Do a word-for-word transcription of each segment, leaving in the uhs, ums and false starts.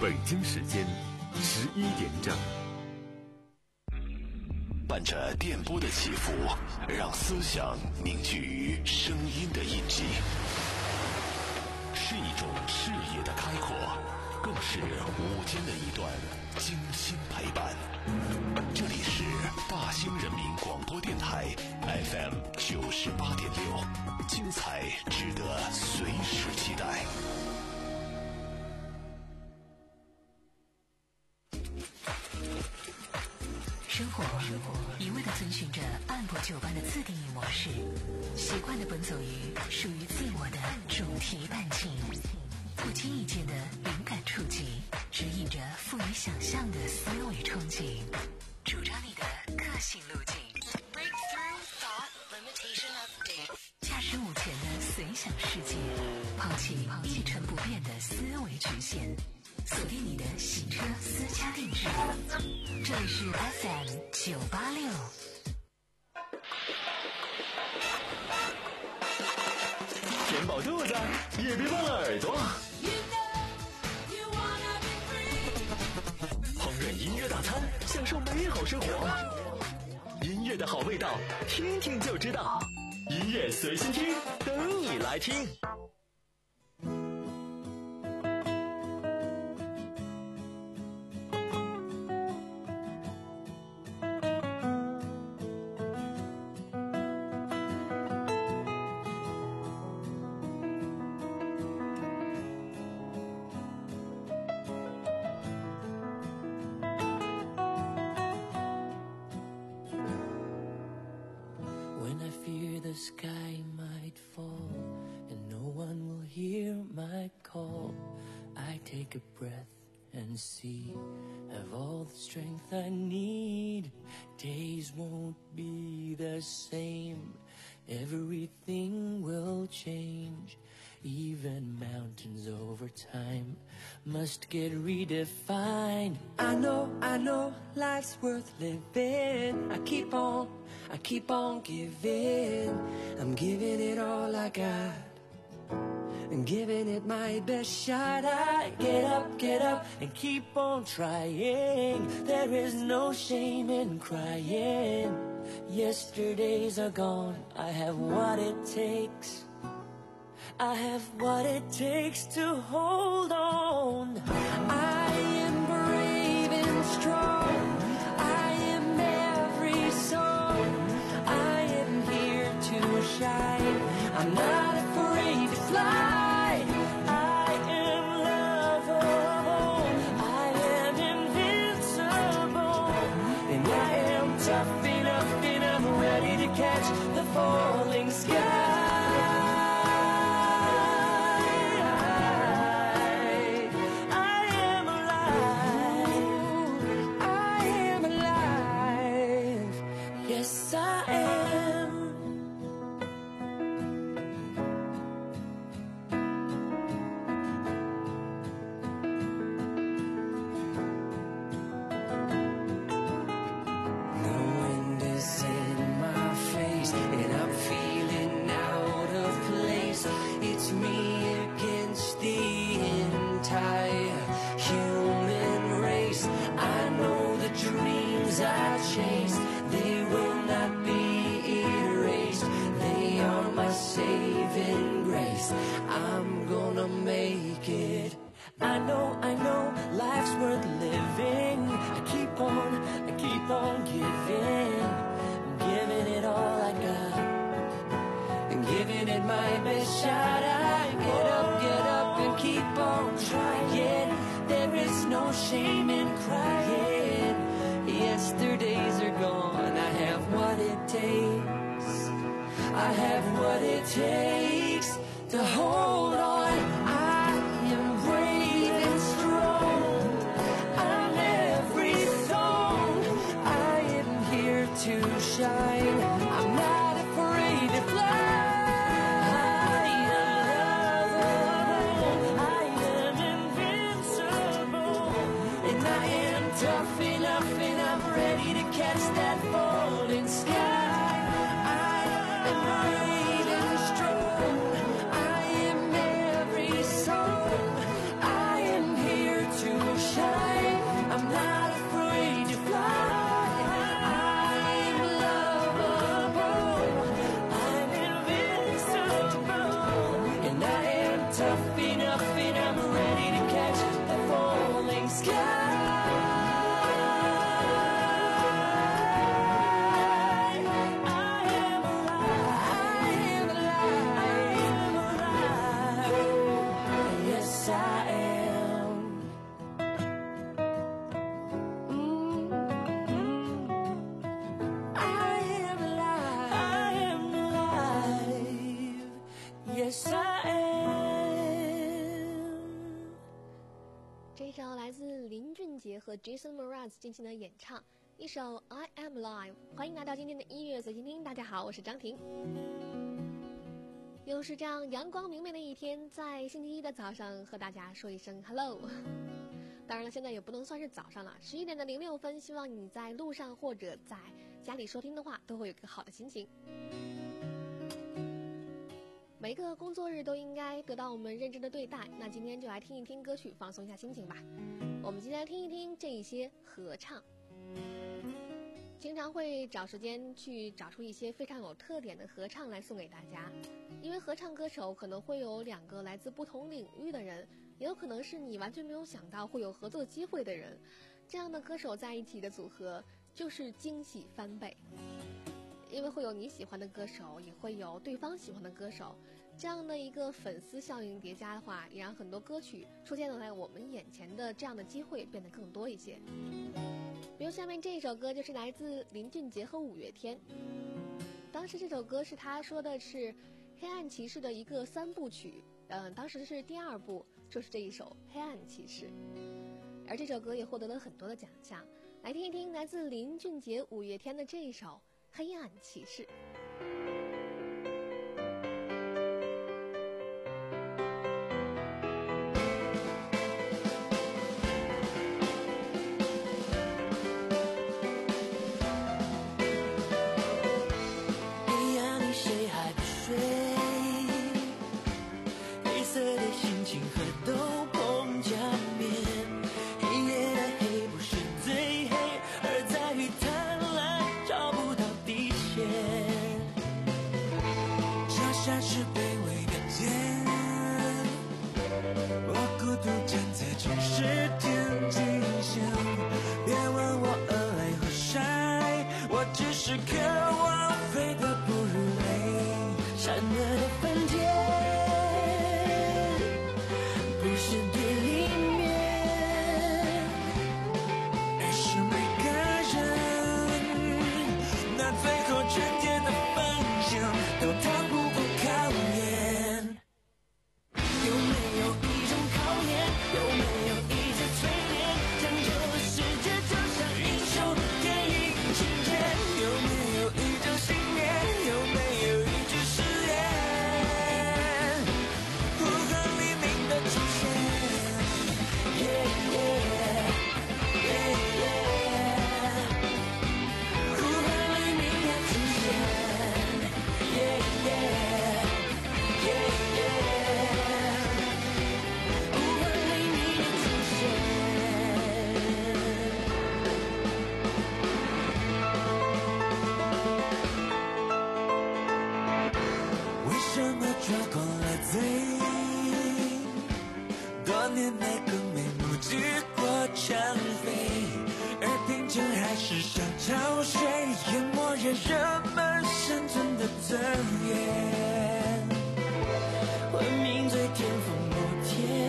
北京时间十一点整。 伴着电波的起伏，让思想凝聚于声音的印记，是一种视野的开阔，更是午间的一段精心陪伴。这里是大兴人民广播电台 F M 九十八点六，精彩值得随时期待。 生活一味地遵循着按部就班的自定义模式，习惯地奔走于属于自我的主题弹琴，不经意间的灵感触及，指引着富于想象的思维憧憬，主张你的个性路径。Breakthrough Thought Limitation Update， 驾驶午前的随想世界，抛弃一成不变的思维局限，锁定你的洗车私家定制。这里是 F M 九八六。 填饱肚子，也别忘了耳朵。烹饪音乐大餐，享受美好生活。音乐的好味道，听听就知道。音乐随心听，等你来听。 The sky might fall and no one will hear my call. I take a breath and see, have all the strength I need. Days won't be the same, everything will change. Even mountains over time must get redefined. I know, I know, life's worth living. I keep on, I keep on giving. I'm giving it all I got, and giving it my best shot. I get up, get up, and keep on trying. There is no shame in crying. Yesterdays are gone, I have what it takes. I have what it takes to hold on. I am brave and strong. I am every song. I am here to shine. I'm not afraid to fly. I am lovable. I am invincible. And I am tough enough and I'm ready to catch the falling sky. I'm gonna make it. I know, I know, life's worth living. I keep on, I keep on giving. I'm giving it all I got, and giving it my best shot. I get up, get up, and keep on trying. There is no shame in crying. Yesterdays are gone. I have what it takes. I have what it takes to hold on. I am brave and strong. I'm every song. I am here to shine. I'm not afraid to fly. I am lovable. I am invincible. And I am tough enough and I'm ready to catch that falling sky. 这一首来自林俊杰和 Jason Mraz 进行的演唱，一首 I Am Alive。 欢迎来到今天的音乐随心听，大家好，我是张婷。又是这样阳光明媚的一天，在星期一的早上和大家说一声 Hello。 当然了，现在也不能算是早上了，十一点的零六分，希望你在路上或者在家里收听的话都会有个好的心情。每个工作日都应该得到我们认真的对待，那今天就来听一听歌曲，放松一下心情吧。我们今天来听一听这一些合唱，经常会找时间去找出一些非常有特点的合唱来送给大家。因为合唱歌手可能会有两个来自不同领域的人，也有可能是你完全没有想到会有合作机会的人，这样的歌手在一起的组合就是惊喜翻倍。因为会有你喜欢的歌手，也会有对方喜欢的歌手，这样的一个粉丝效应叠加的话，也让很多歌曲出现在我们眼前的这样的机会变得更多一些。比如下面这一首歌就是来自林俊杰和五月天，当时这首歌是他说的是黑暗骑士的一个三部曲，嗯、呃，当时是第二部，就是这一首黑暗骑士，而这首歌也获得了很多的奖项。来听一听来自林俊杰五月天的这一首黑暗骑士。 黑暗里谁还不睡？黑色的心情和斗篷加冕，黑夜的黑不是最黑，而在于贪婪找不到底线。这像是卑微的茧，我孤独站在城市天际线。别问我鹅来何晒，我只是渴望飞得不如累。善恶的分界不是对立面，而是每个人那最后纯洁的方向都逃不过考验。有没有一种考验，有没有一次淬炼，将就的世界就像英雄电影情节。有没有一种信念，有没有一句誓言，呼唤黎明的出现。Yeah, yeah, yeah, yeah. 呼唤黎明的出现。Yeah, yeah, yeah, yeah. 呼唤黎明的出现。为什么抓狂了嘴？多年来更没目击过长飞，而贫穷还是像潮水，淹没人人们生存的尊严。文明最巅峰某天，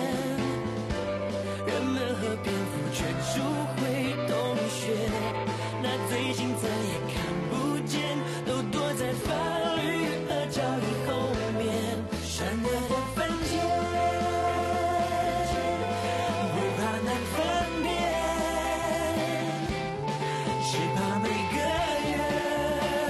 人们和蝙蝠全数会洞穴，那最近再也看不见，都躲在法律和教育后面。善恶的分界不怕难分辨，只怕每个人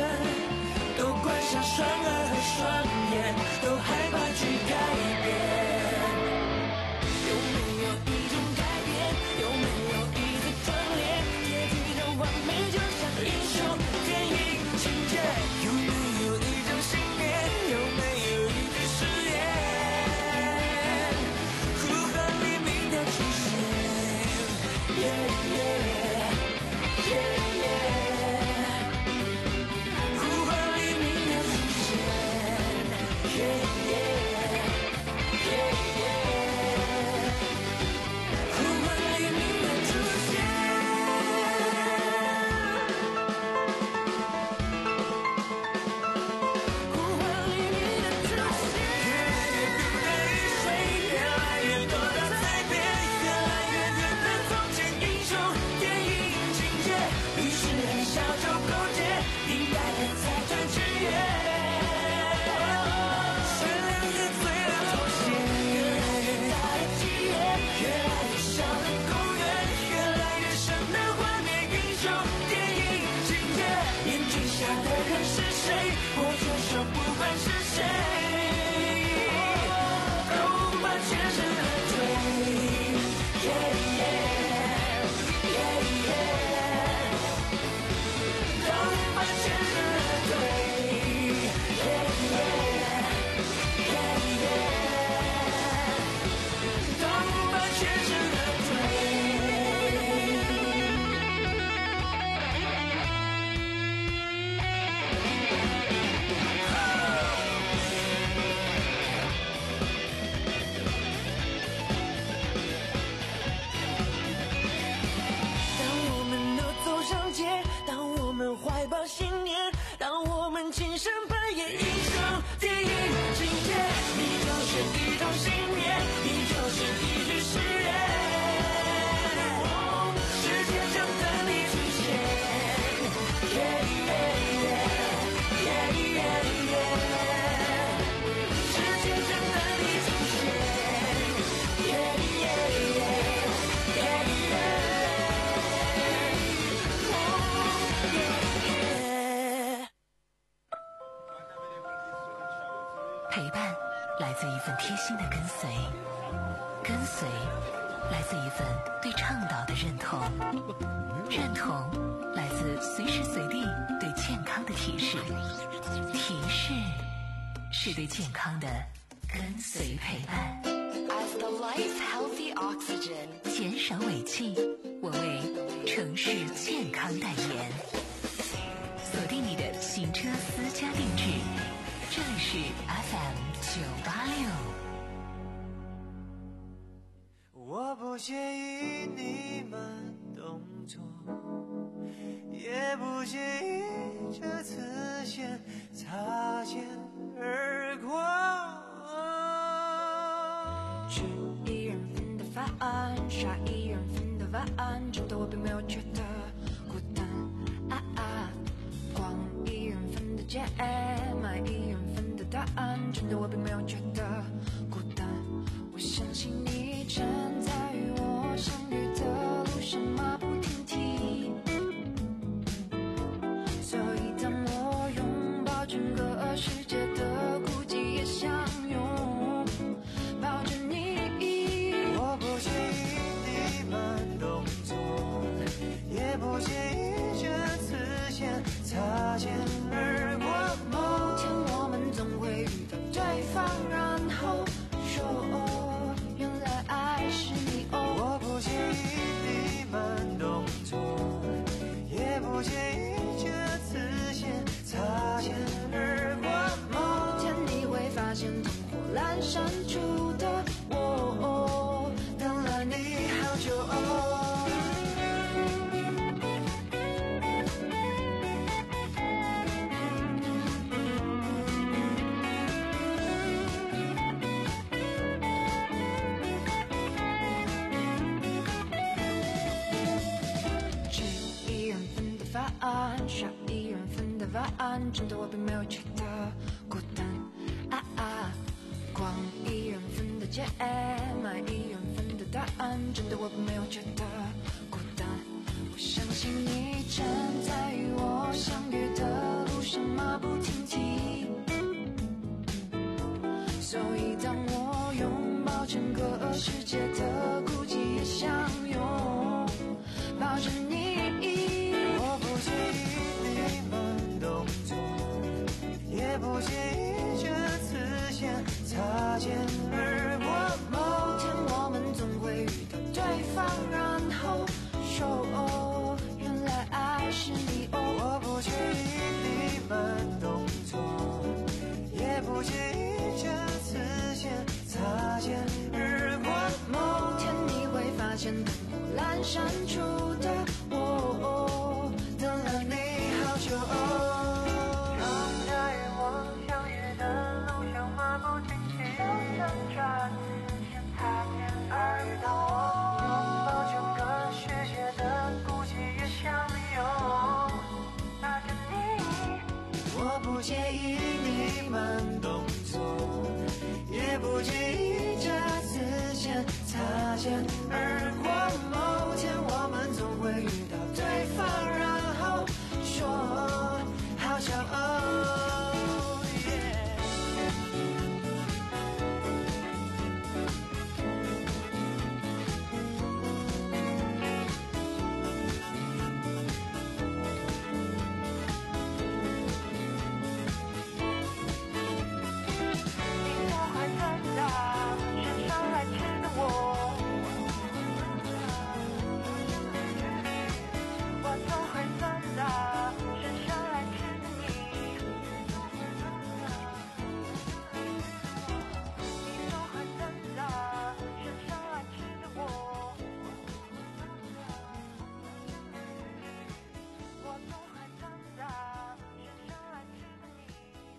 来自一份对倡导的认同，认同来自随时随地对健康的提示，提示是对健康的跟随陪伴。 As the lights healthy oxygen， 减少尾气，我为城市健康代言。锁定你的行车私家定制，这里是 F M 九八六。 我不介意你慢动作，也不介意这次先擦肩而过。 吃一人份的饭，刷一人份的碗，真的我并没有觉得孤单。啊啊，逛一人份的街，买一人份的答案，真的我并没有觉得孤单。我相信你站在与我相遇的路上马不停蹄，所以当我拥抱整个世界的孤寂也相拥抱着你。 我不介意你慢动作，也不介意这次先擦肩而过。 某天我们总会遇到对方，然后说原来爱是你。哦， 我不介意你慢动作，也不介意这次先擦肩而过。 某天你会发现灯火阑珊处的我等了你好久。吃一人份的饭，刷一人份的碗，真的我并没有觉得孤单。啊啊，逛一人份的街，买一人份的答案，真的我并没有觉得孤单。我相信你站在与我相遇的路上马不停蹄，所以当我拥抱整个世界的孤寂也相拥抱着你。 我不介意你慢动作，也不介意这次先擦肩而过。 某天我们总会遇到对方，然后说原来爱是你。哦， 我不介意你慢动作，也不介意这次先擦肩而过。 某天你会发现灯火阑珊处的我等了你好久。 站在与我相遇的路上马不停蹄，就像这次先擦肩而过。拥抱整个世界的孤寂也相拥抱着你。我不介意你慢动作，也不介意这次先擦肩而过。某天我们总会遇到对方，然后说好骄傲。你总会等到身上来吃的我，我总会等到身上来吃的你，你总会等到身上来吃的我，我总会等到身上来吃的你。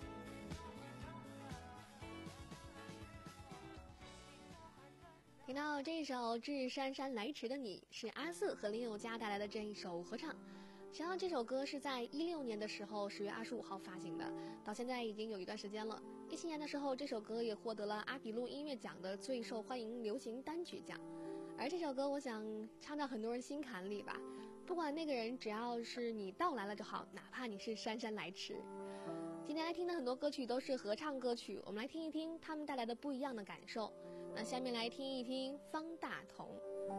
听到这首《致姗姗来迟的你》是阿瑟和林宥嘉带来的这一首合唱。实际上这首歌是在一六年的时候十月二十五号发行的，到现在已经有一段时间了。一七年的时候，这首歌也获得了阿比路音乐奖的最受欢迎流行单曲奖。而这首歌我想唱到很多人心坎里吧，不管那个人，只要是你到来了就好，哪怕你是姗姗来迟。今天来听的很多歌曲都是合唱歌曲，我们来听一听他们带来的不一样的感受。那下面来听一听方大同。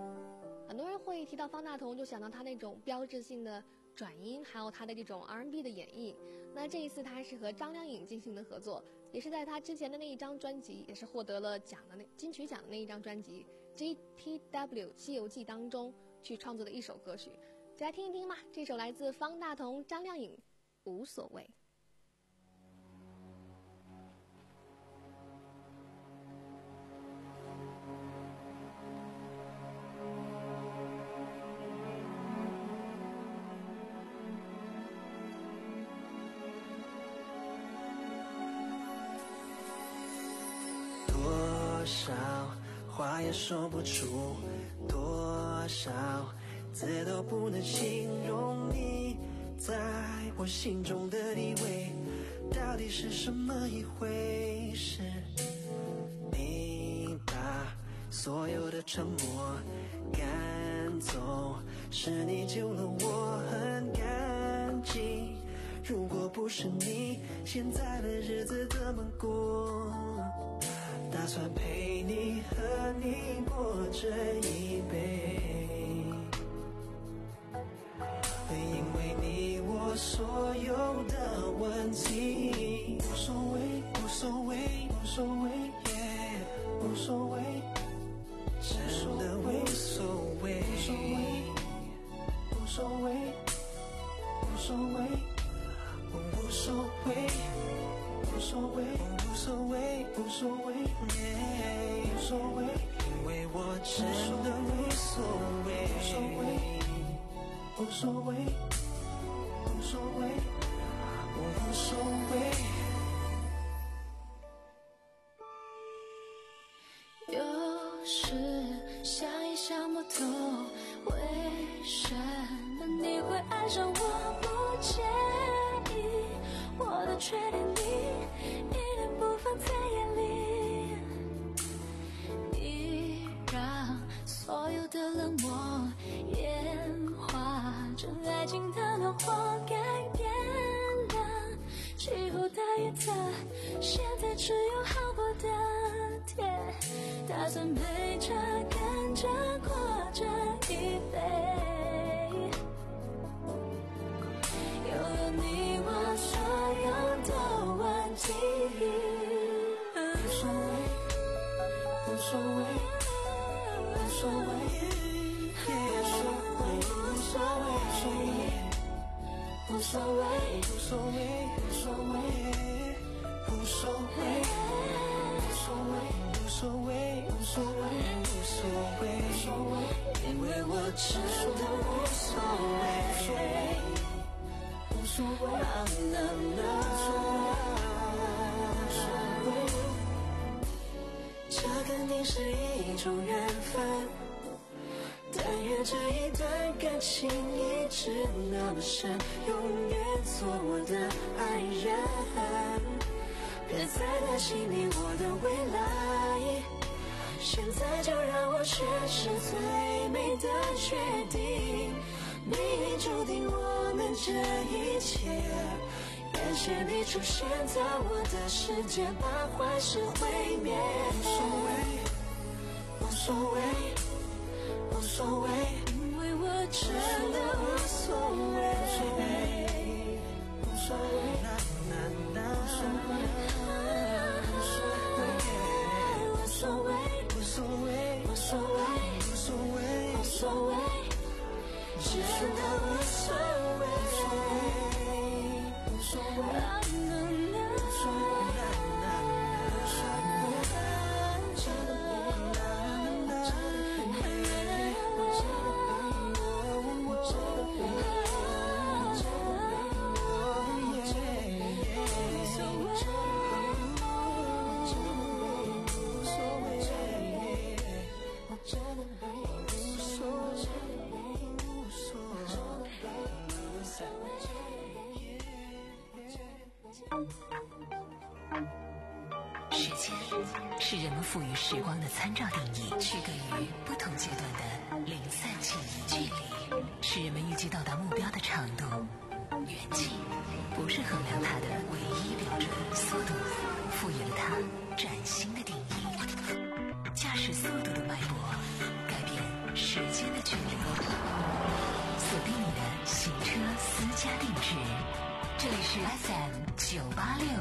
会提到方大同，就想到他那种标志性的转音，还有他的这种 R and B 的演绎。那这一次他是和张靓颖进行的合作，也是在他之前的那一张专辑，也是获得了奖的那金曲奖的那一张专辑 G T W 西游记当中去创作的一首歌曲。再来听一听吧，这首来自方大同、张靓颖，无所谓。 多少话也说不出，多少字都不能形容你在我心中的地位，到底是什么一回事？你把所有的沉默赶走，是你救了我很感激，如果不是你，现在的日子怎么过？打算陪你和你过这一辈，因为你我所有的问题，无所谓无所谓无所谓耶，无所谓，真的无所谓，无所谓无所谓无所谓，我无所谓无所谓无所谓无所谓耶，无所谓，因为我真的无所谓，无所谓无所谓无所谓，我无所谓。 有时想也想不通，为什么你会爱上我？不介意我的缺点，你一点不放在眼里，你让所有的冷漠演化成爱情的轮廓，改变了气候大雨的，现在只有好过的天，打算陪着跟着过这一辈，拥有你我所有的问题， 无所谓无所谓无所谓无所谓无所谓无所谓无所谓无所谓无所谓无所谓无所谓无所谓无所谓，因为我真的无所谓无所谓无所谓，这肯定是一种缘分，但愿这一段感情一直那么深，永远做我的爱人，别再担心你我的未来，现在就让我诠释最美的决定，命运注定我们这一切，感谢你出现在我的世界，把坏事毁灭，无所谓无所谓无所谓， 因为我真的无所谓无所谓无所谓无所谓无所谓无所谓无所谓无所谓，真的无所谓无所谓无所谓无所谓。 时间是人们赋予时光的参照定义，区隔于不同阶段的零散记忆。距离是人们预计到达目标的长度，远近不是衡量它的唯一标准，速度赋予了它崭新的定义。驾驶速度的脉搏，改变时间的距离，锁定你的行车私家定制。这里是 F M 九八六。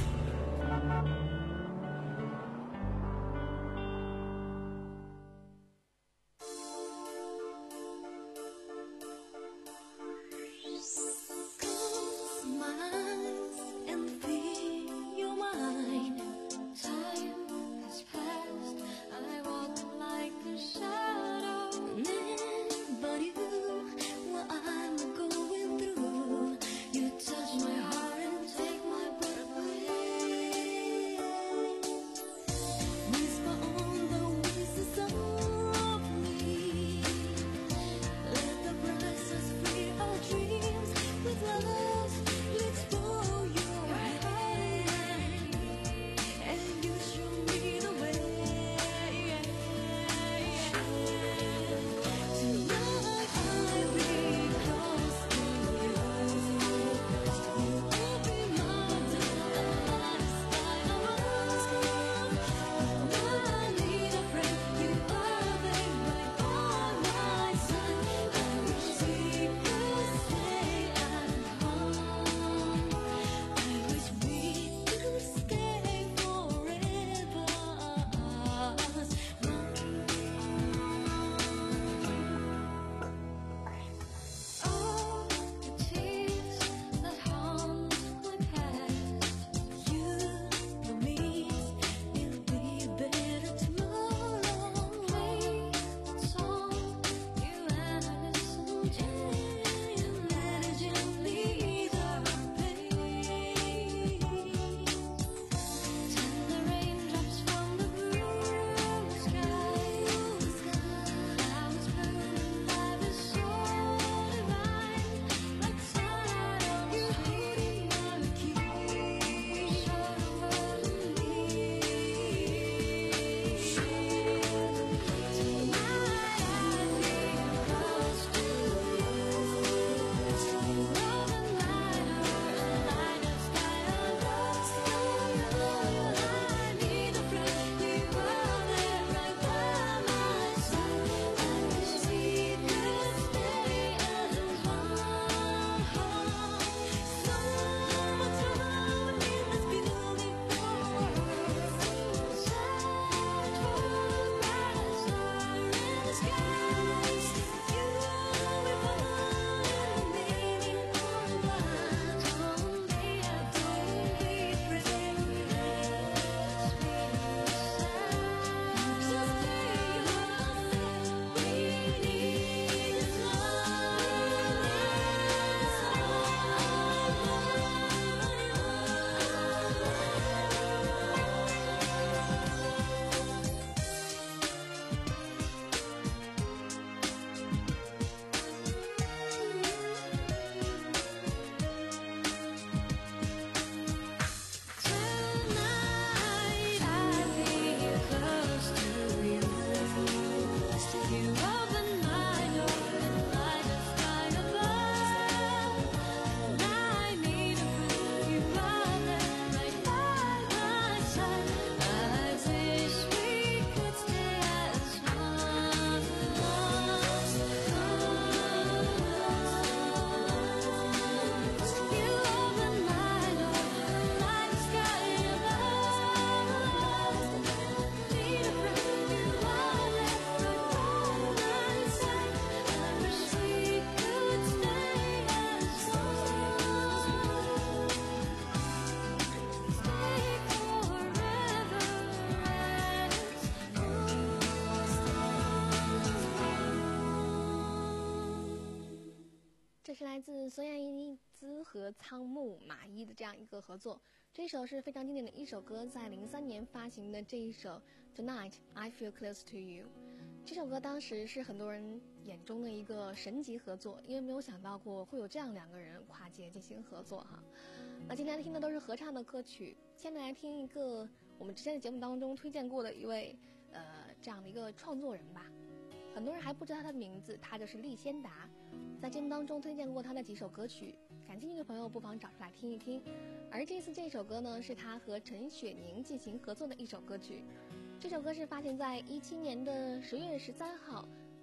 这是来自孙燕姿和仓木麻衣的这样一个合作，这首是非常经典的一首歌，在零三年发行的这一首 Tonight I Feel Close to You。 这首歌当时是很多人眼中的一个神级合作，因为没有想到过会有这样两个人跨界进行合作哈。那今天听的都是合唱的歌曲，现在来听一个我们之前的节目当中推荐过的一位呃这样的一个创作人吧，很多人还不知道他的名字，他就是厉仙达，在节目当中推荐过他的几首歌曲，感兴趣的朋友不妨找出来听一听。而这次这首歌呢，是他和陈雪凝进行合作的一首歌曲，这首歌是发行在一七年的十月十三号，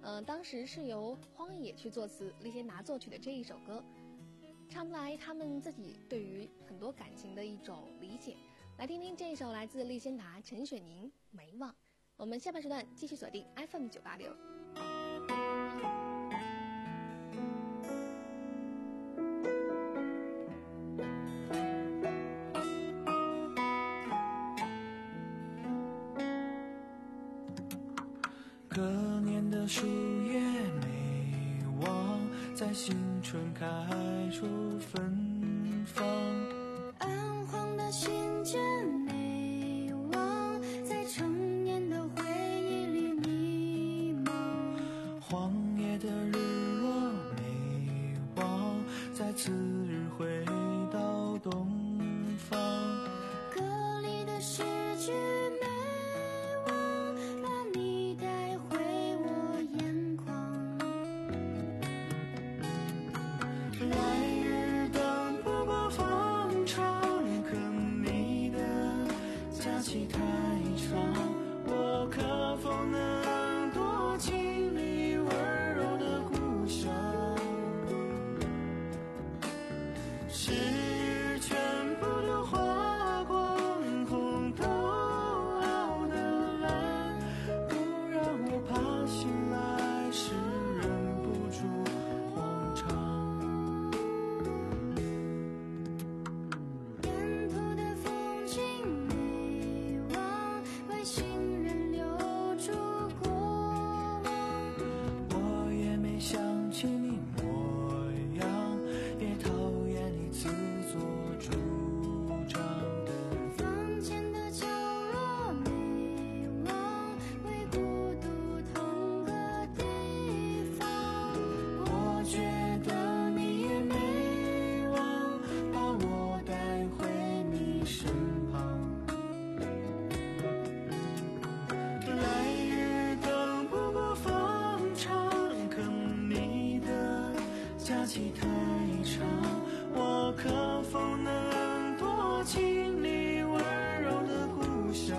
呃，当时是由荒野去作词，李仙达作曲的这一首歌，唱出来他们自己对于很多感情的一种理解。来听听这一首来自李仙达、陈雪凝《没忘》。我们下半时段继续锁定 F M 九八六。 隔年的树叶没忘，在新春开出芬芳。 暗黄的信件没忘，在成年的回忆里迷茫。 荒野的日落没忘，在次日回到东方。 歌里的诗句没忘，把你带回我眼眶。 来日等不过方长，可你的假期太长，我可否能多经历温柔的故乡？时日全部都花光，红豆熬的蓝，不让我怕醒来时忍不住慌张。 沿途的风景没忘，为行人留住过往。 我也没想起你模样，也讨厌你自作主张。 房间的角落没忘，为孤独腾个地方。 我觉得你也没忘，把我带回你身旁。来日等不过方长，可你的假期太长，我可否能多经历温柔的故乡？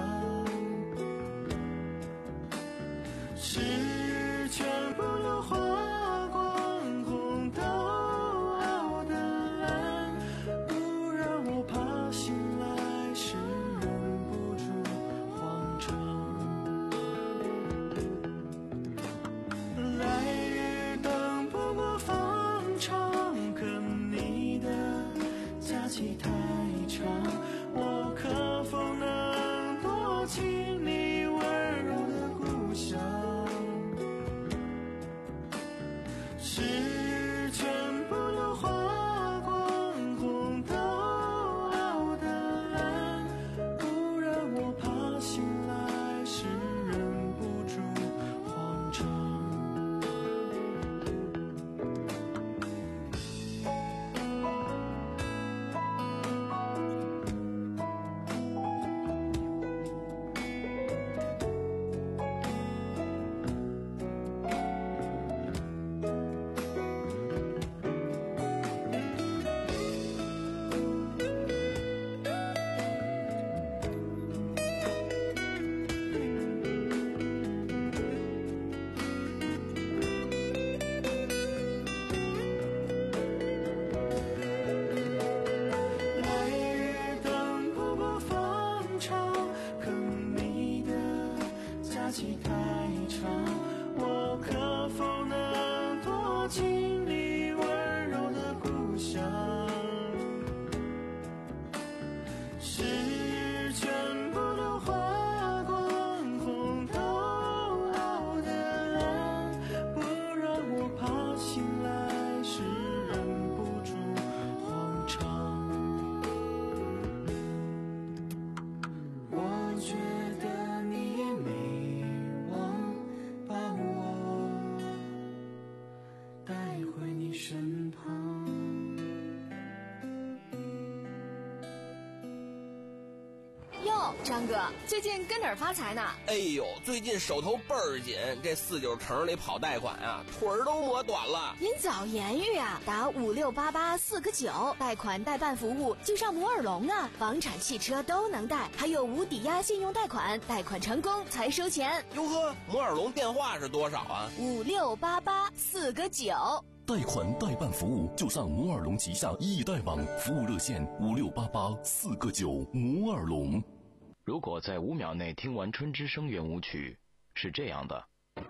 时日全部都花光，红豆熬的蓝，不让我怕醒来时忍不住慌张。来日等不过方长，可你的假期太长，我可否能多经历温柔的故乡？时日全部都花光，红豆熬的蓝，不让我怕醒来时忍不住慌张。来日等不过方长，可你的假期太长，我可否能多经历温柔的故乡？时日全部都花光，红豆熬的蓝，不让我怕醒来时忍不住慌张。我觉得你也没忘，把我带回你身旁。 哟， 张哥，最近跟哪儿发财呢？ 哎呦，最近手头倍儿紧，这四九城里跑贷款啊，腿儿都磨短了。 您早言语啊，打五六八八四个九，贷款代办服务就上摩尔龙啊，房产、汽车都能贷，还有无抵押信用贷款，贷款成功才收钱。 哟呵，摩尔龙电话是多少啊？ 五六八八四个九。 贷款代办服务就上摩尔龙旗下易贷网，服务热线五六八八四个九。摩尔龙。 如果在五秒内听完春之声圆舞曲，是这样的；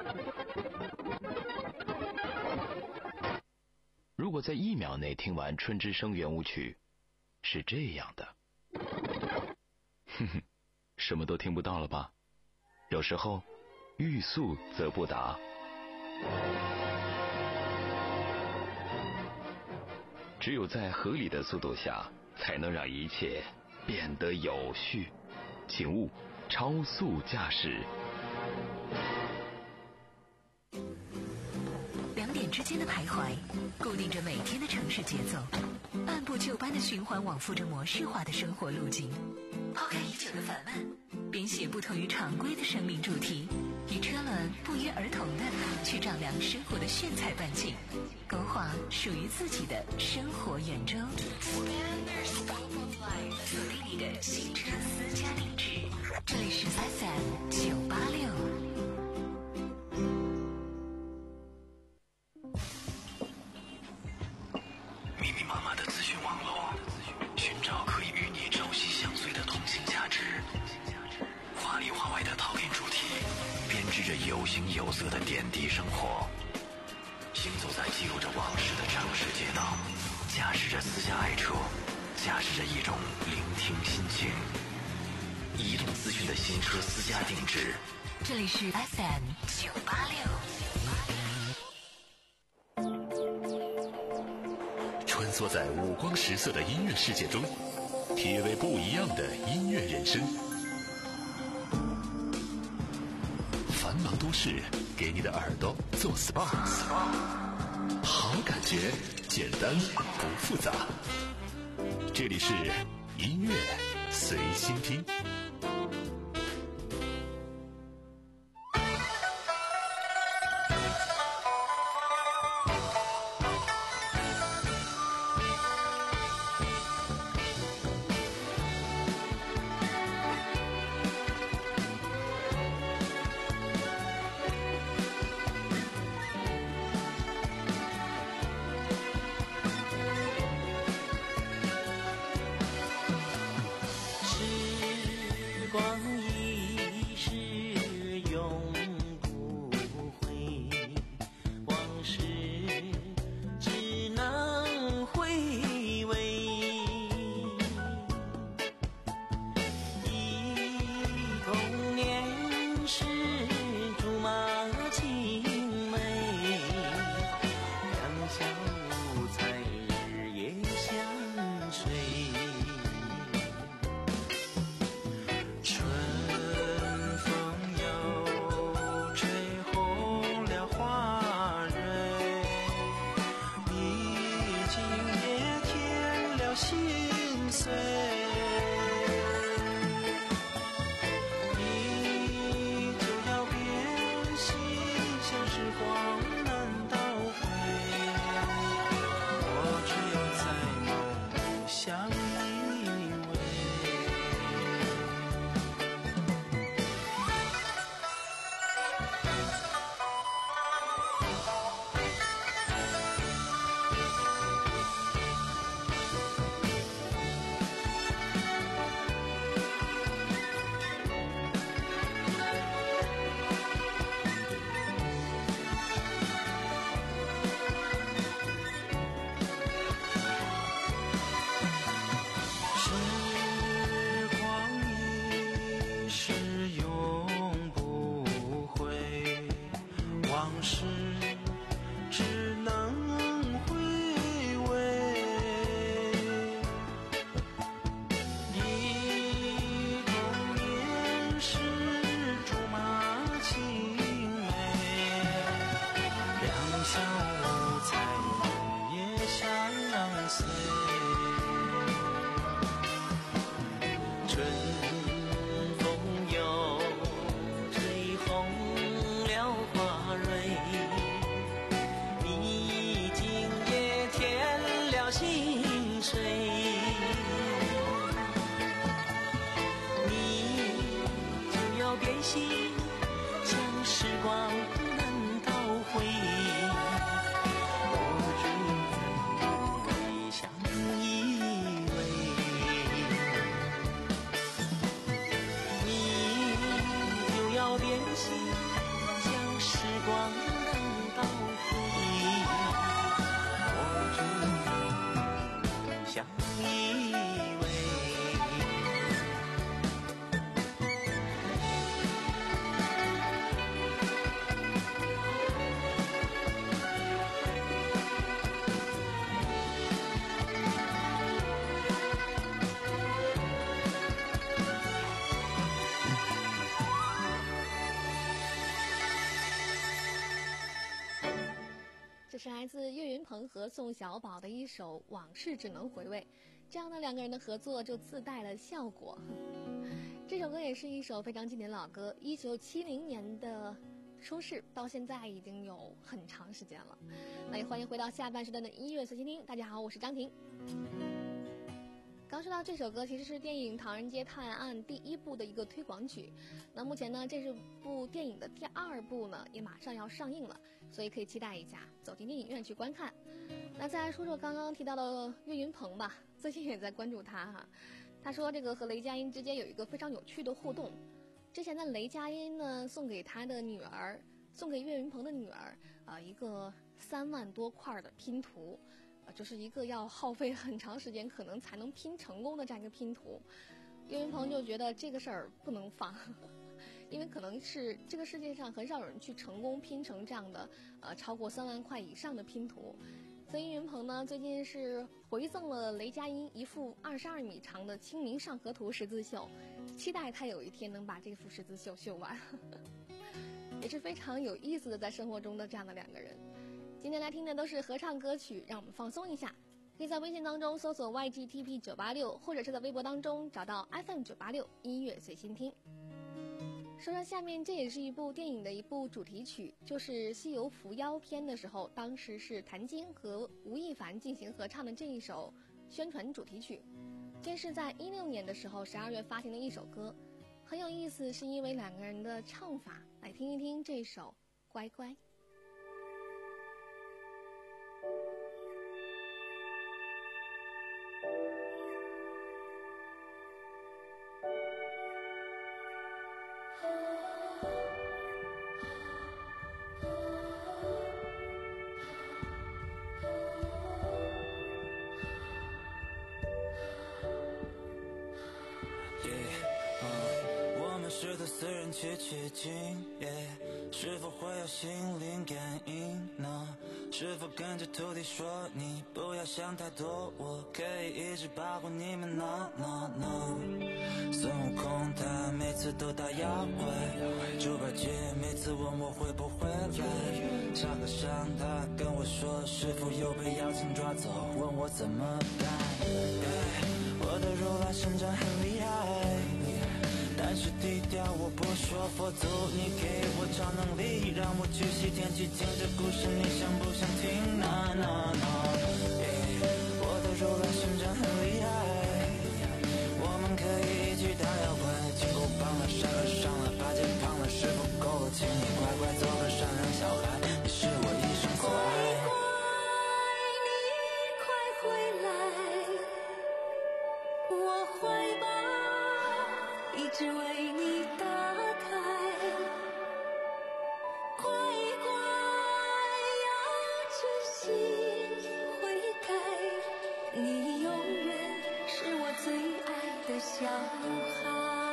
如果在一秒内听完春之声圆舞曲，是这样的。哼哼，什么都听不到了吧？有时候，欲速则不达。只有在合理的速度下，才能让一切变得有序。请勿超速驾驶。 两点之间的徘徊，固定着每天的城市节奏，按部就班的循环往复着模式化的生活路径。抛开已久的烦闷，编写不同于常规的生命主题，与车轮不约而同的去丈量生活的炫彩半径，勾画属于自己的生活圆周。锁定你的新车私家定制，这里是 F M 九八六。 密密麻麻的资讯网络，寻找可以与你朝夕相随的同性价值。华里华外的陶片主题，编织着有形有色的点滴生活。行走在记录着往事的城市街道，驾驶着私家爱车，驾驶着一种聆听心情。移动资讯的新车私家定制， 这里是 F M 九八六。 穿梭在五光十色的音乐世界中，体味不一样的音乐人生。繁忙都市给你的耳朵做 S P A， 好感觉简单不复杂。这里是音乐随心听。 这是来自岳云鹏和宋小宝的一首《往事只能回味》，这样的两个人的合作就自带了效果。这首歌也是一首非常经典的老歌，一九七零年的出世，到现在已经有很长时间了。那也欢迎回到下半时段的音乐随心听。大家好，我是张婷。刚说到这首歌其实是电影《唐人街探案》第一部的一个推广曲，那目前呢这是部电影的第二部呢也马上要上映了，所以可以期待一下，走进电影院去观看。那再来说说刚刚提到的岳云鹏吧，最近也在关注他哈。他说这个和雷佳音之间有一个非常有趣的互动，之前的雷佳音呢送给他的女儿，送给岳云鹏的女儿啊、呃、一个三万多块的拼图。就是一个要耗费很长时间可能才能拼成功的这样一个拼图，岳云鹏就觉得这个事儿不能放，因为可能是这个世界上很少有人去成功拼成这样的呃超过三万块以上的拼图，所以岳云鹏呢最近是回赠了雷佳音一幅二十二米长的《清明上河图》十字绣，期待他有一天能把这幅十字绣绣完，也是非常有意思的在生活中的这样的两个人。今天来听的都是合唱歌曲，让我们放松一下。可以在微信当中搜索 Y G T P 九八六， 或者是在微博当中找到 F M 九八六音乐随心听。说说下面，这也是一部电影的一部主题曲，就是《西游伏妖篇》的时候，当时是谭晶和吴亦凡进行合唱的这一首宣传主题曲。这是在一六年的时候十二月发行的一首歌，很有意思，是因为两个人的唱法。来听一听这首《乖乖》。 是的私人去取经、yeah, 是否会有心灵感应呢？是否跟着徒弟说你不要想太多，我可以一直保护你们 no no no。 孙悟空他每次都打妖怪，猪八戒每次问我会不会来，沙和尚他跟我说师父又被妖精抓走，问我怎么办、yeah, 我的如来神掌很厉害，但是低调我不说，佛祖你给我超能力，让我去西天去听这故事，你想不想听 no no no、yeah, 我的如来神掌很厉害，我们可以一起打妖怪，金箍棒了沙和尚了八戒胖了，师傅够了，请你乖乖做个善良小孩，你是我一生所爱。 乖乖你快回来，我怀抱一直为你打开，乖乖要真心悔改，你永远是我最爱的小孩。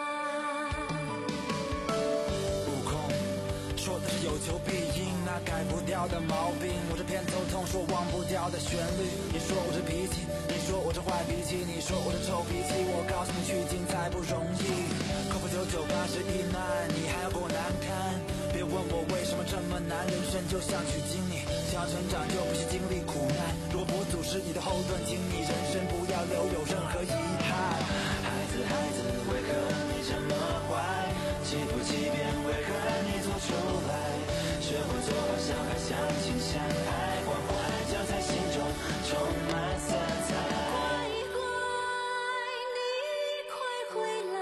悟空说的是有求必应，那改不掉的毛病，我这偏头痛说忘不掉的旋律，你说我这脾气，你说我这坏脾气，你说我这臭脾气，我告诉你取经才不容易，口不九九八十一难，你还要跟我难堪，别问我为什么这么难，人生就像取经，你想要成长就必须经历苦难，若不阻止你的后盾，请你人生不要留有任何遗憾。孩子孩子为何你这么坏，欺负欺骗为何你做出来，学会做好小孩，相亲相爱，关怀就在心中充满色彩。 乖乖你快回来，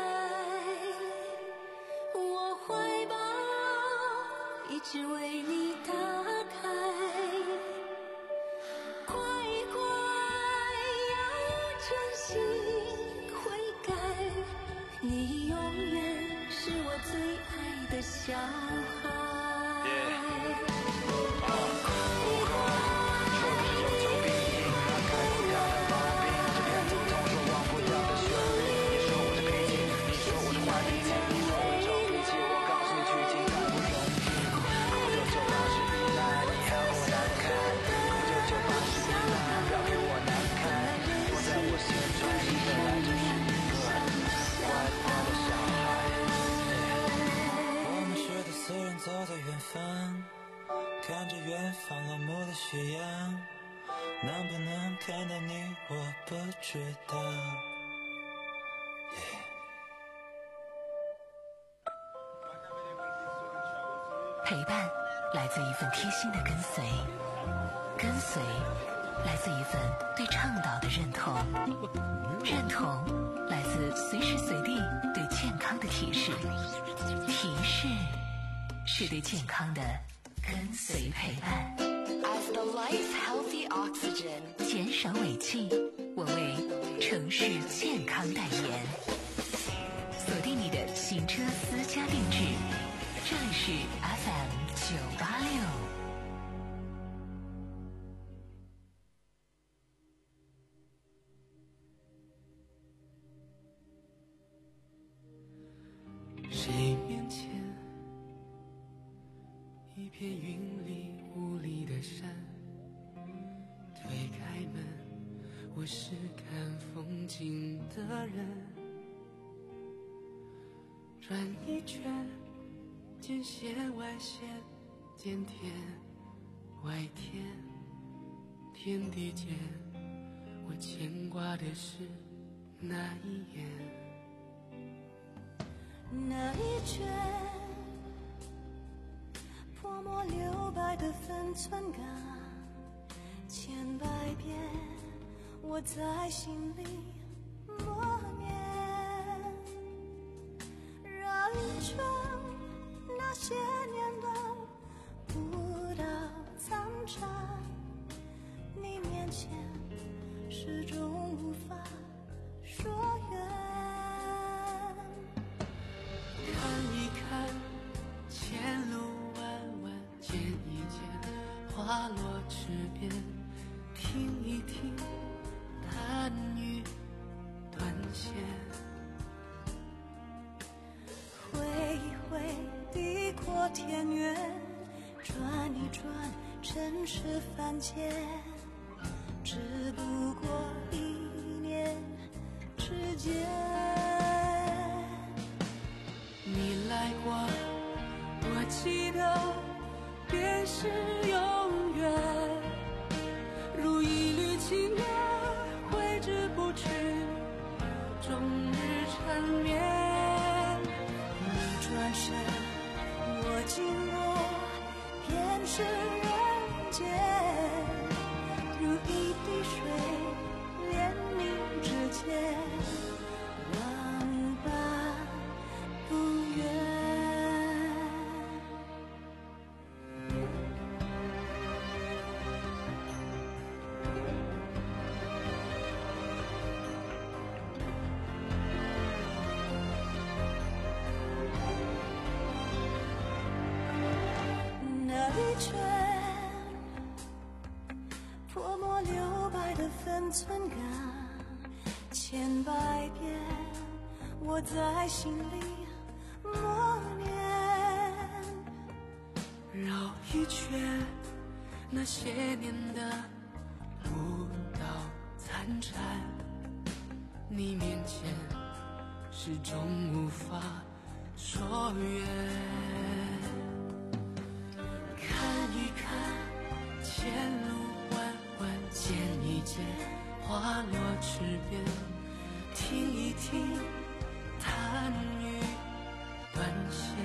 我怀抱一直为你打开，乖乖要真心悔改，你永远是我最爱的小孩。 悟空夕阳，能不能看到你我不知道。 陪伴来自一份贴心的跟随，跟随来自一份对倡导的认同，认同来自随时随地对健康的提示，提示是对健康的跟随陪伴。 As the lights healthy oxygen， 减少尾气，我为城市健康代言。锁定你的行车私家定制，这里是 F M 九八六。 谁面前一片云里雾里的山，推开门，我是看风景的人，转一圈，见线外线，见天外天，天地间，我牵挂的是那一眼。 那一圈泼墨留白的分寸感，千百遍我在心里默念，绕一圈那些年的舞蹈残渣，你面前始终无法说远。 看一看前路弯弯，见一见花落池边，听一听弹雨断线， 挥一挥地阔天远，转一转尘世凡间，只不过一念之间。 你来过，我记得便是永远，如一缕青烟挥之不去，终日缠绵。 你转身，我经过，便是人间，如一滴水，连你之间，万般不愿。那一圈泼墨留白的分寸感，千百遍我在心里默念， 绕一圈那些年的舞蹈残蝉，你面前始终无法说远。看一看前路弯弯，见一见花落池边，听一听弹雨断线，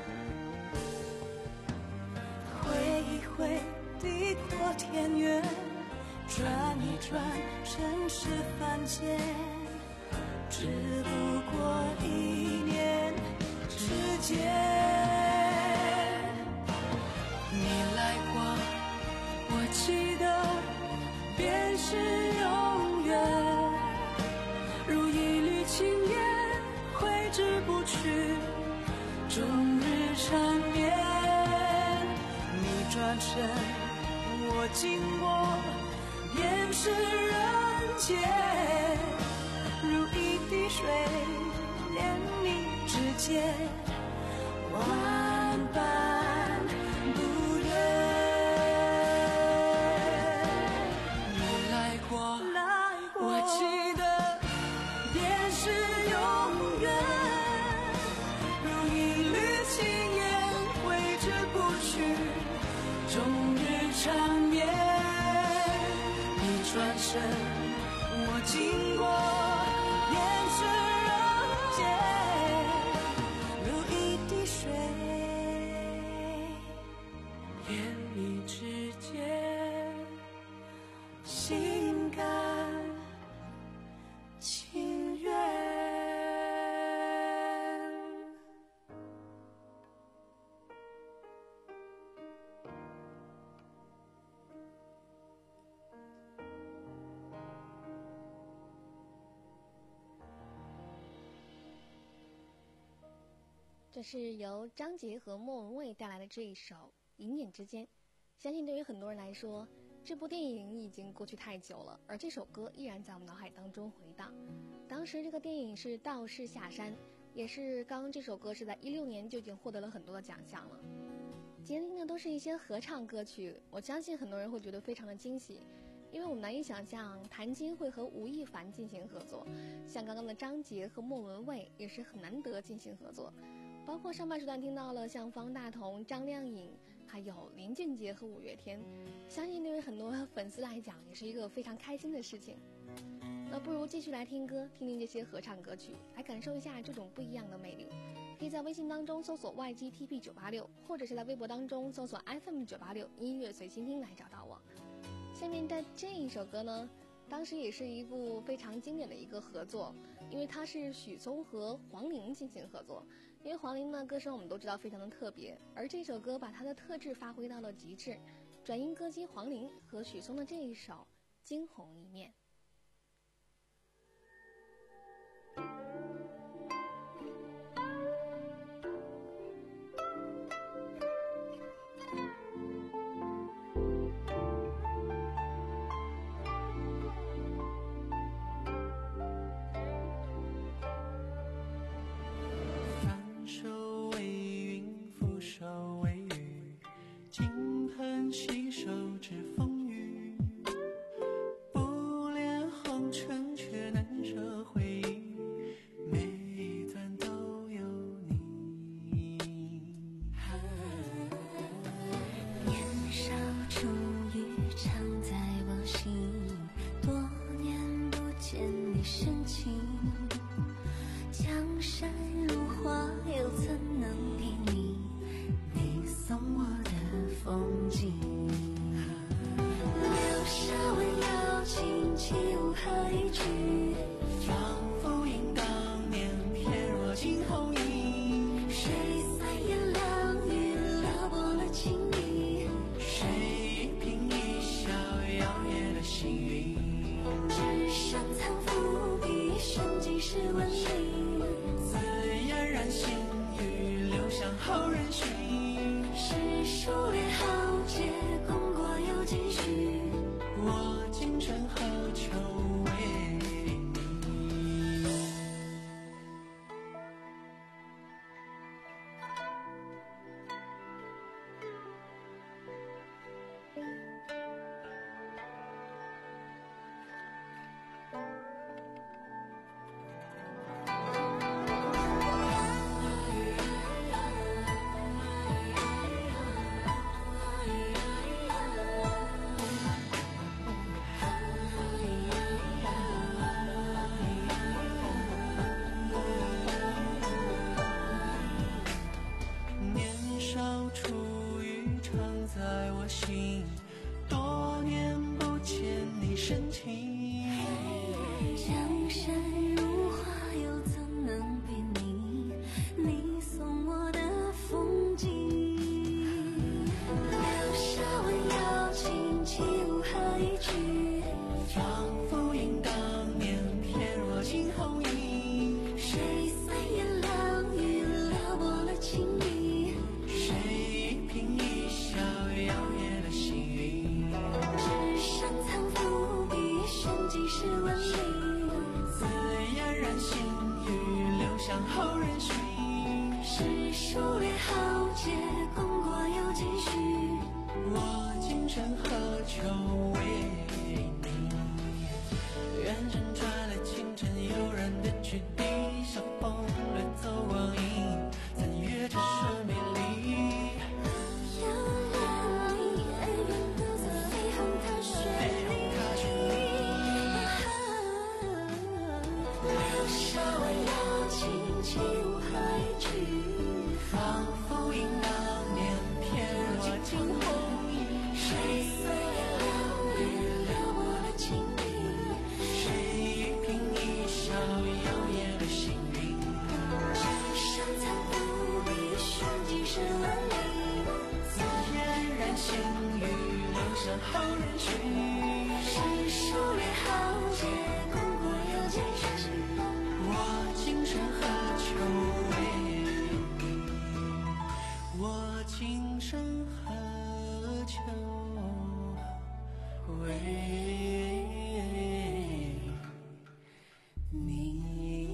挥一挥地阔天远，转一转尘世凡间，只不过一念之间。 你来过，我记得便是永远，如一缕青烟挥之不去，终日缠绵。 你转身，我经过，便是人间，如一滴水，连你之间，万般不愿。 你来过，我记得便是永远，如一缕青烟挥之不去，终日缠绵。 转身，我经过烟池人间，如一滴水，言语之间，心甘情愿。 这是由张杰和莫文蔚带来的这一首《一念之间》。相信对于很多人来说，这部电影已经过去太久了，而这首歌依然在我们脑海当中回荡。当时这个电影是《道士下山》，也是刚刚这首歌是在一六年就已经获得了很多的奖项了。今天听的都是一些合唱歌曲，我相信很多人会觉得非常的惊喜，因为我们难以想象谭晶会和吴亦凡进行合作，像刚刚的张杰和莫文蔚也是很难得进行合作。包括上半时段听到了像方大同、张靓颖，还有林俊杰和五月天，相信对于很多粉丝来讲也是一个非常开心的事情。那不如继续来听歌，听听这些合唱歌曲，来感受一下这种不一样的魅力。可以在微信当中搜索 Y G T P 九八六， 或者是在微博当中搜索 F M 九八六 音乐随心听来找到我。下面的这一首歌呢，当时也是一部非常经典的一个合作，因为它是许嵩和黄龄进行合作。因为黄龄呢歌声我们都知道非常的特别，而这首歌把它的特质发挥到了极致，转音歌姬黄龄和许嵩的这一首《惊鸿一面》。 携手指风雨，不恋红尘却难舍回忆，每一段都有你。 年少初遇常在我心，多年不见你深情，江山如画又怎能比拟你送我的风景，留下温柔情起无何一句， 仿佛因当年翩若惊鸿影， 谁三言两语撩拨了情意， 谁一颦一笑摇曳了星云， 纸上藏伏笔瞬即是文灵， 自冉然心语流向后人寻， 是数列豪杰功过有几许， 我今生何求为你。 人群，是狩猎豪杰，功过有几十，我今生何求为你，我今生何求为你。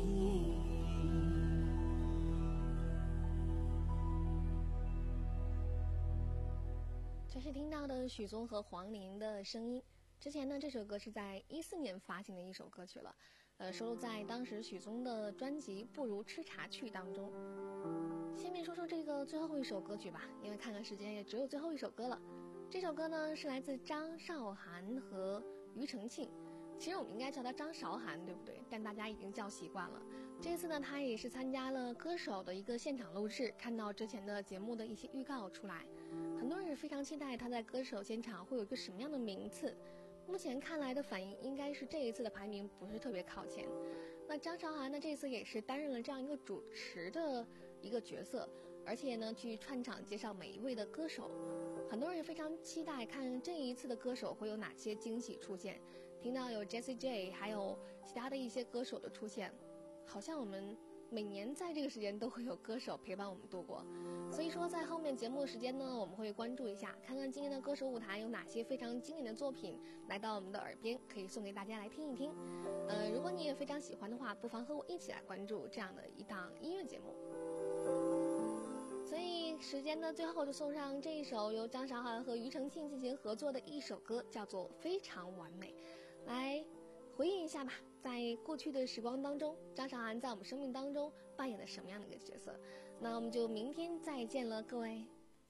这是听到的许嵩和黄龄的声音。之前呢，这首歌是在一四年发行的一首歌曲了，呃，收录在当时许嵩的专辑《不如吃茶去》当中。下面说说这个最后一首歌曲吧，因为看看时间也只有最后一首歌了。这首歌呢是来自张韶涵和庾澄庆，其实我们应该叫他张韶涵，对不对？但大家已经叫习惯了。这次呢，他也是参加了歌手的一个现场录制，看到之前的节目的一些预告出来，很多人也非常期待他在歌手现场会有一个什么样的名次。目前看来的反应应该是这一次的排名不是特别靠前。那张韶涵呢，这次也是担任了这样一个主持的一个角色，而且呢去串场介绍每一位的歌手，很多人也非常期待看这一次的歌手会有哪些惊喜出现。听到有 Jessie J 还有其他的一些歌手的出现，好像我们每年在这个时间都会有歌手陪伴我们度过。所以说在后面节目的时间呢，我们会关注一下，看看今年的歌手舞台有哪些非常经典的作品来到我们的耳边，可以送给大家来听一听。呃，如果你也非常喜欢的话，不妨和我一起来关注这样的一档音乐节目。所以时间的最后就送上这一首由张韶涵和庾澄庆进行合作的一首歌，叫做《非常完美》。来回忆一下吧，在过去的时光当中，张韶涵在我们生命当中扮演了什么样的一个角色？那我们就明天再见了，各位。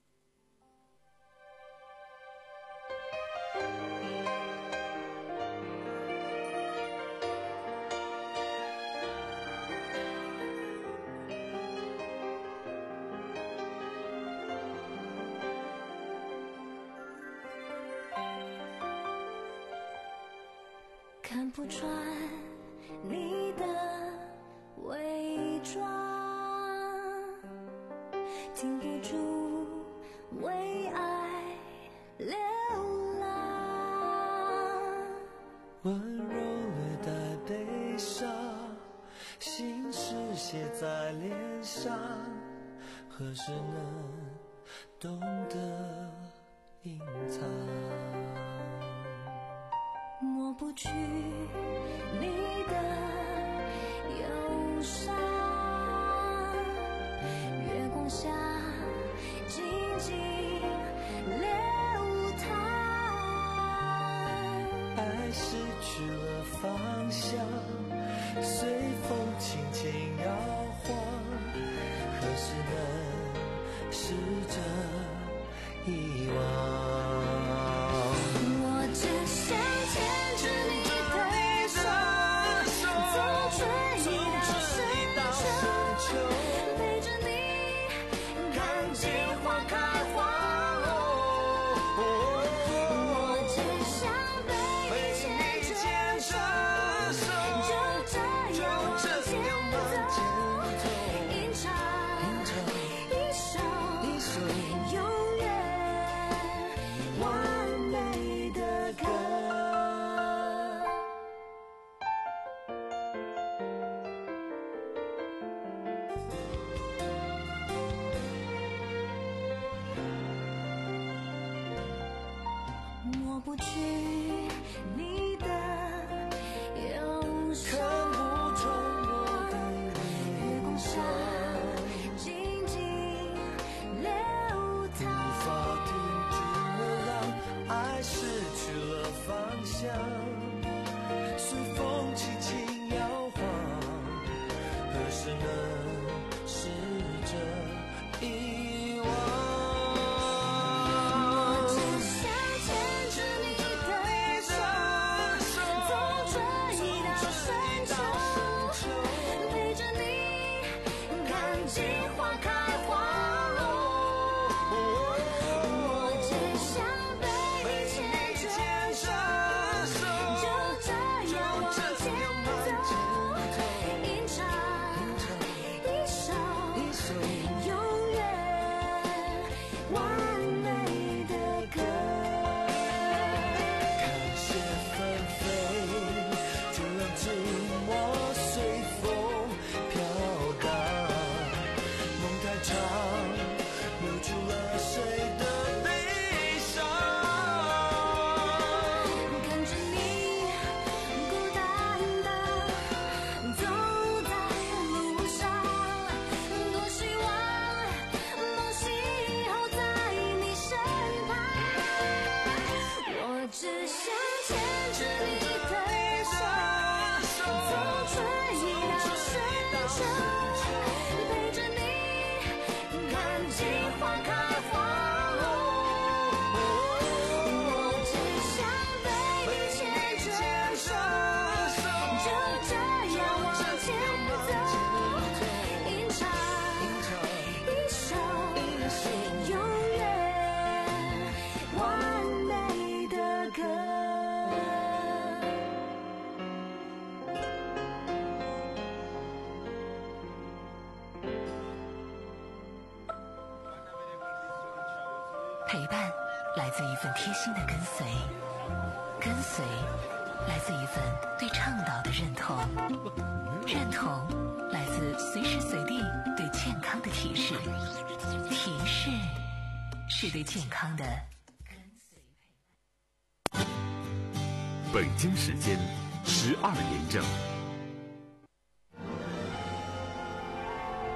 看不穿你的伪装，停不住为爱流浪， 温柔略带悲伤，心事写在脸上，何时能懂得隐藏？ 抹不去你的忧伤，月光下静静流淌， 爱失去了方向，随风轻轻摇晃，何时能试着遗忘？ 抹不去你的忧伤， 看不穿我的月光下静静流淌， 无法停止流浪，爱失去了方向，随风轻轻摇晃，何时能试着遗忘？ 着你的手，从追到伸手，陪着你看尽花开花落。我只想被你牵着手，就这样往前走，吟唱一首永远完美的歌。 陪伴来自一份贴心的跟随，跟随来自一份对倡导的认同，认同来自随时随地对健康的提示，提示是对健康的北京时间十二点整。